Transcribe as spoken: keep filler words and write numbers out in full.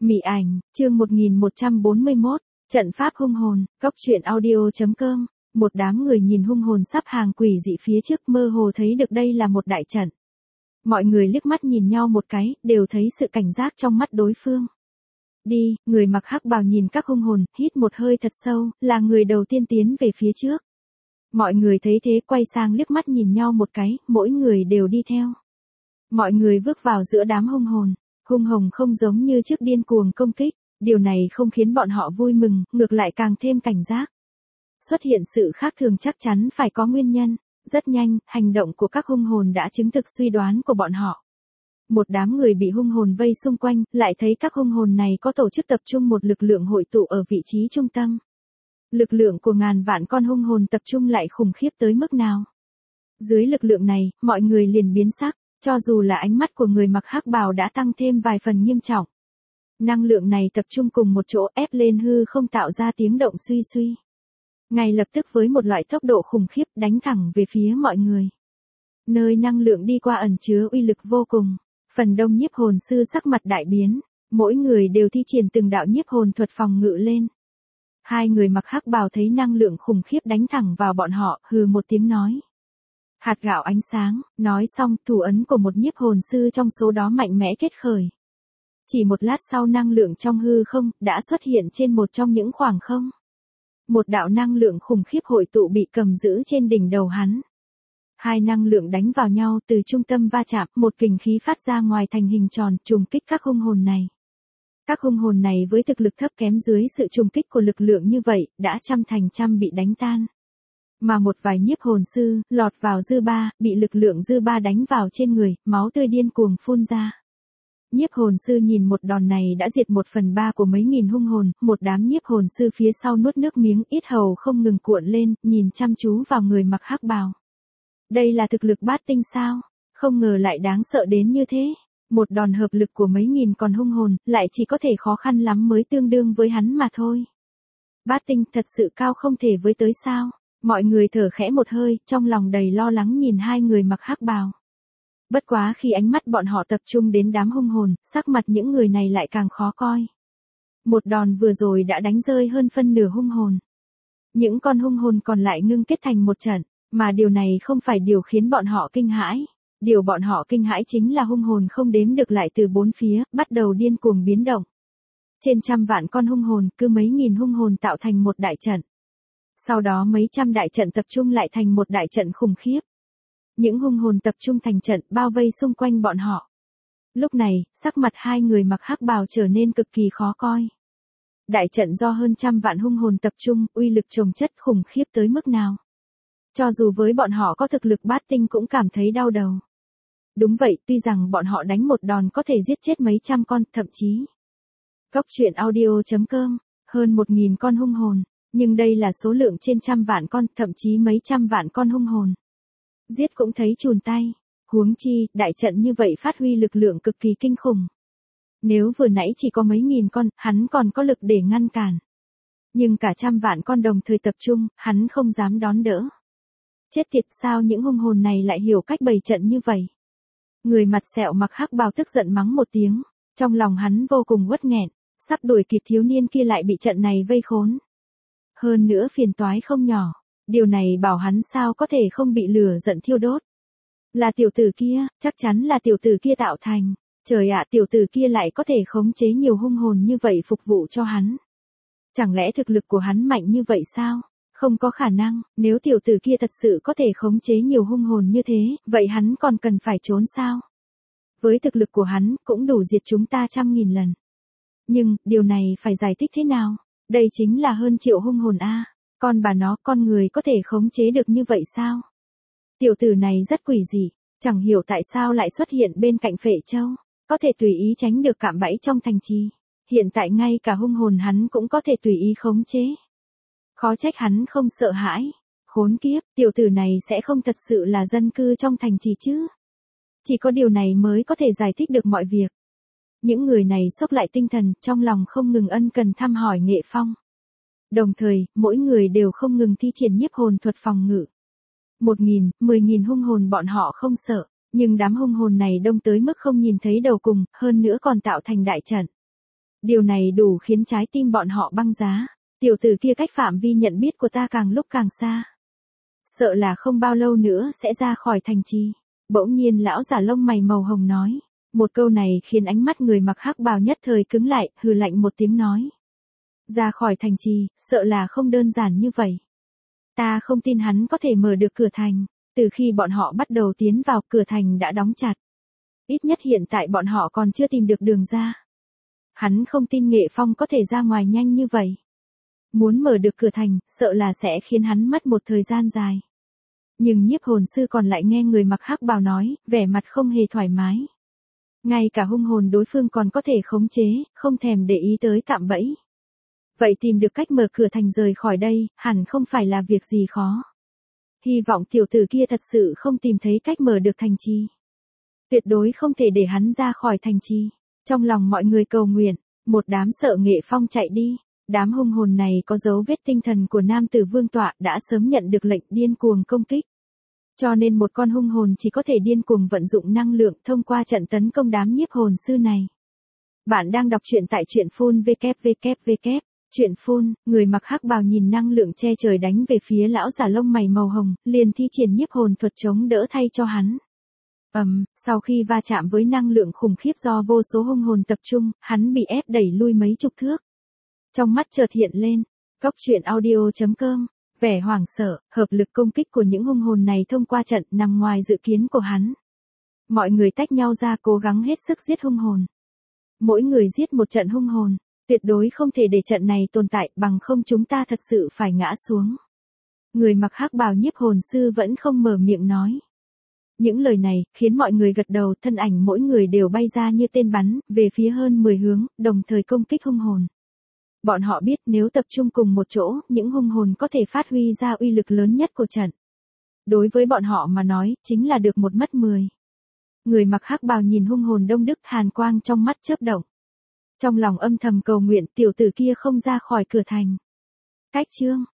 Mị ảnh, chương một nghìn một trăm bốn mươi mốt, trận pháp hung hồn, góc truyện audio chấm com, một đám người nhìn hung hồn sắp hàng quỷ dị phía trước mơ hồ thấy được đây là một đại trận. Mọi người liếc mắt nhìn nhau một cái, đều thấy sự cảnh giác trong mắt đối phương. Đi, người mặc hắc bào nhìn các hung hồn, hít một hơi thật sâu, là người đầu tiên tiến về phía trước. Mọi người thấy thế quay sang liếc mắt nhìn nhau một cái, mỗi người đều đi theo. Mọi người bước vào giữa đám hung hồn. Hung hồn không giống như trước điên cuồng công kích, điều này không khiến bọn họ vui mừng, ngược lại càng thêm cảnh giác. Xuất hiện sự khác thường chắc chắn phải có nguyên nhân, rất nhanh, hành động của các hung hồn đã chứng thực suy đoán của bọn họ. Một đám người bị hung hồn vây xung quanh, lại thấy các hung hồn này có tổ chức tập trung một lực lượng hội tụ ở vị trí trung tâm. Lực lượng của ngàn vạn con hung hồn tập trung lại khủng khiếp tới mức nào. Dưới lực lượng này, mọi người liền biến sắc. Cho dù là ánh mắt của người mặc hắc bào đã tăng thêm vài phần nghiêm trọng. Năng lượng này tập trung cùng một chỗ ép lên hư không tạo ra tiếng động suy suy. Ngay lập tức với một loại tốc độ khủng khiếp đánh thẳng về phía mọi người. Nơi năng lượng đi qua ẩn chứa uy lực vô cùng. Phần đông nhiếp hồn sư sắc mặt đại biến. Mỗi người đều thi triển từng đạo nhiếp hồn thuật phòng ngự lên. Hai người mặc hắc bào thấy năng lượng khủng khiếp đánh thẳng vào bọn họ, hừ một tiếng nói. Hạt gạo ánh sáng, nói xong thủ ấn của một nhiếp hồn sư trong số đó mạnh mẽ kết khởi. Chỉ một lát sau năng lượng trong hư không đã xuất hiện trên một trong những khoảng không. Một đạo năng lượng khủng khiếp hội tụ bị cầm giữ trên đỉnh đầu hắn. Hai năng lượng đánh vào nhau từ trung tâm va chạm, một kình khí phát ra ngoài thành hình tròn trùng kích các hung hồn này. Các hung hồn này với thực lực thấp kém dưới sự trùng kích của lực lượng như vậy, đã trăm thành trăm bị đánh tan. Mà một vài nhiếp hồn sư, lọt vào dư ba, bị lực lượng dư ba đánh vào trên người, máu tươi điên cuồng phun ra. Nhiếp hồn sư nhìn một đòn này đã diệt một phần ba của mấy nghìn hung hồn, một đám nhiếp hồn sư phía sau nuốt nước miếng, ít hầu không ngừng cuộn lên, nhìn chăm chú vào người mặc hắc bào. Đây là thực lực bát tinh sao? Không ngờ lại đáng sợ đến như thế. Một đòn hợp lực của mấy nghìn con hung hồn, lại chỉ có thể khó khăn lắm mới tương đương với hắn mà thôi. Bát tinh thật sự cao không thể với tới sao? Mọi người thở khẽ một hơi, trong lòng đầy lo lắng nhìn hai người mặc hắc bào. Bất quá khi ánh mắt bọn họ tập trung đến đám hung hồn, sắc mặt những người này lại càng khó coi. Một đòn vừa rồi đã đánh rơi hơn phân nửa hung hồn. Những con hung hồn còn lại ngưng kết thành một trận, mà điều này không phải điều khiến bọn họ kinh hãi. Điều bọn họ kinh hãi chính là hung hồn không đếm được lại từ bốn phía, bắt đầu điên cuồng biến động. Trên trăm vạn con hung hồn, cứ mấy nghìn hung hồn tạo thành một đại trận. Sau đó mấy trăm đại trận tập trung lại thành một đại trận khủng khiếp. Những hung hồn tập trung thành trận bao vây xung quanh bọn họ. Lúc này, sắc mặt hai người mặc hắc bào trở nên cực kỳ khó coi. Đại trận do hơn trăm vạn hung hồn tập trung, uy lực chồng chất khủng khiếp tới mức nào. Cho dù với bọn họ có thực lực bát tinh cũng cảm thấy đau đầu. Đúng vậy, tuy rằng bọn họ đánh một đòn có thể giết chết mấy trăm con, thậm chí. Góc truyện audio chấm com, hơn một nghìn con hung hồn. Nhưng đây là số lượng trên trăm vạn con, thậm chí mấy trăm vạn con hung hồn. Giết cũng thấy chùn tay. Huống chi, đại trận như vậy phát huy lực lượng cực kỳ kinh khủng. Nếu vừa nãy chỉ có mấy nghìn con, hắn còn có lực để ngăn cản. Nhưng cả trăm vạn con đồng thời tập trung, hắn không dám đón đỡ. Chết tiệt, sao những hung hồn này lại hiểu cách bày trận như vậy? Người mặt sẹo mặc hắc bào tức giận mắng một tiếng. Trong lòng hắn vô cùng uất nghẹn, sắp đuổi kịp thiếu niên kia lại bị trận này vây khốn. Hơn nữa phiền toái không nhỏ, điều này bảo hắn sao có thể không bị lửa giận thiêu đốt. Là tiểu tử kia, chắc chắn là tiểu tử kia tạo thành. Trời ạ, tiểu tử kia lại có thể khống chế nhiều hung hồn như vậy phục vụ cho hắn. Chẳng lẽ thực lực của hắn mạnh như vậy sao? Không có khả năng, nếu tiểu tử kia thật sự có thể khống chế nhiều hung hồn như thế, vậy hắn còn cần phải trốn sao? Với thực lực của hắn, cũng đủ diệt chúng ta trăm nghìn lần. Nhưng, điều này phải giải thích thế nào? Đây chính là hơn triệu hung hồn a. Con bà nó, con người có thể khống chế được như vậy sao? Tiểu tử này rất quỷ dị, chẳng hiểu tại sao lại xuất hiện bên cạnh Phệ Châu, có thể tùy ý tránh được cạm bẫy trong thành trì. Hiện tại ngay cả hung hồn hắn cũng có thể tùy ý khống chế. Khó trách hắn không sợ hãi. Khốn kiếp, tiểu tử này sẽ không thật sự là dân cư trong thành trì chứ? Chỉ có điều này mới có thể giải thích được mọi việc. Những người này xốc lại tinh thần, trong lòng không ngừng ân cần thăm hỏi Nghệ Phong. Đồng thời, mỗi người đều không ngừng thi triển nhiếp hồn thuật phòng ngự. Một nghìn, mười nghìn hung hồn bọn họ không sợ, nhưng đám hung hồn này đông tới mức không nhìn thấy đầu cùng, hơn nữa còn tạo thành đại trận. Điều này đủ khiến trái tim bọn họ băng giá. Tiểu tử kia cách phạm vi nhận biết của ta càng lúc càng xa. Sợ là không bao lâu nữa sẽ ra khỏi thành trì. Bỗng nhiên lão giả lông mày màu hồng nói. Một câu này khiến ánh mắt người mặc hắc bào nhất thời cứng lại, hừ lạnh một tiếng nói. Ra khỏi thành trì, sợ là không đơn giản như vậy. Ta không tin hắn có thể mở được cửa thành. Từ khi bọn họ bắt đầu tiến vào, cửa thành đã đóng chặt. Ít nhất hiện tại bọn họ còn chưa tìm được đường ra. Hắn không tin Nghệ Phong có thể ra ngoài nhanh như vậy. Muốn mở được cửa thành, sợ là sẽ khiến hắn mất một thời gian dài. Nhưng nhiếp hồn sư còn lại nghe người mặc hắc bào nói, vẻ mặt không hề thoải mái. Ngay cả hung hồn đối phương còn có thể khống chế, không thèm để ý tới cạm bẫy. Vậy tìm được cách mở cửa thành rời khỏi đây, hẳn không phải là việc gì khó. Hy vọng tiểu tử kia thật sự không tìm thấy cách mở được thành trì. Tuyệt đối không thể để hắn ra khỏi thành trì. Trong lòng mọi người cầu nguyện, một đám sợ Nghệ Phong chạy đi. Đám hung hồn này có dấu vết tinh thần của nam tử vương tọa đã sớm nhận được lệnh điên cuồng công kích. Cho nên một con hung hồn chỉ có thể điên cuồng vận dụng năng lượng thông qua trận tấn công đám nhiếp hồn sư này. Bạn đang đọc truyện tại truyện phun vê kép vê kép vê kép. Truyện phun, người mặc hắc bào nhìn năng lượng che trời đánh về phía lão giả lông mày màu hồng, liền thi triển nhiếp hồn thuật chống đỡ thay cho hắn. Ầm, um, sau khi va chạm với năng lượng khủng khiếp do vô số hung hồn tập trung, hắn bị ép đẩy lui mấy chục thước. Trong mắt chợt hiện lên, góc truyện audio chấm com, vẻ hoảng sợ, hợp lực công kích của những hung hồn này thông qua trận nằm ngoài dự kiến của hắn. Mọi người tách nhau ra cố gắng hết sức giết hung hồn. Mỗi người giết một trận hung hồn, tuyệt đối không thể để trận này tồn tại, bằng không chúng ta thật sự phải ngã xuống. Người mặc hắc bào nhiếp hồn sư vẫn không mở miệng nói. Những lời này khiến mọi người gật đầu, thân ảnh mỗi người đều bay ra như tên bắn, về phía hơn mười hướng, đồng thời công kích hung hồn. Bọn họ biết nếu tập trung cùng một chỗ, những hung hồn có thể phát huy ra uy lực lớn nhất của trận. Đối với bọn họ mà nói, chính là được một mất mười. Người mặc hắc bào nhìn hung hồn đông đức, hàn quang trong mắt chớp động. Trong lòng âm thầm cầu nguyện tiểu tử kia không ra khỏi cửa thành. Cách chương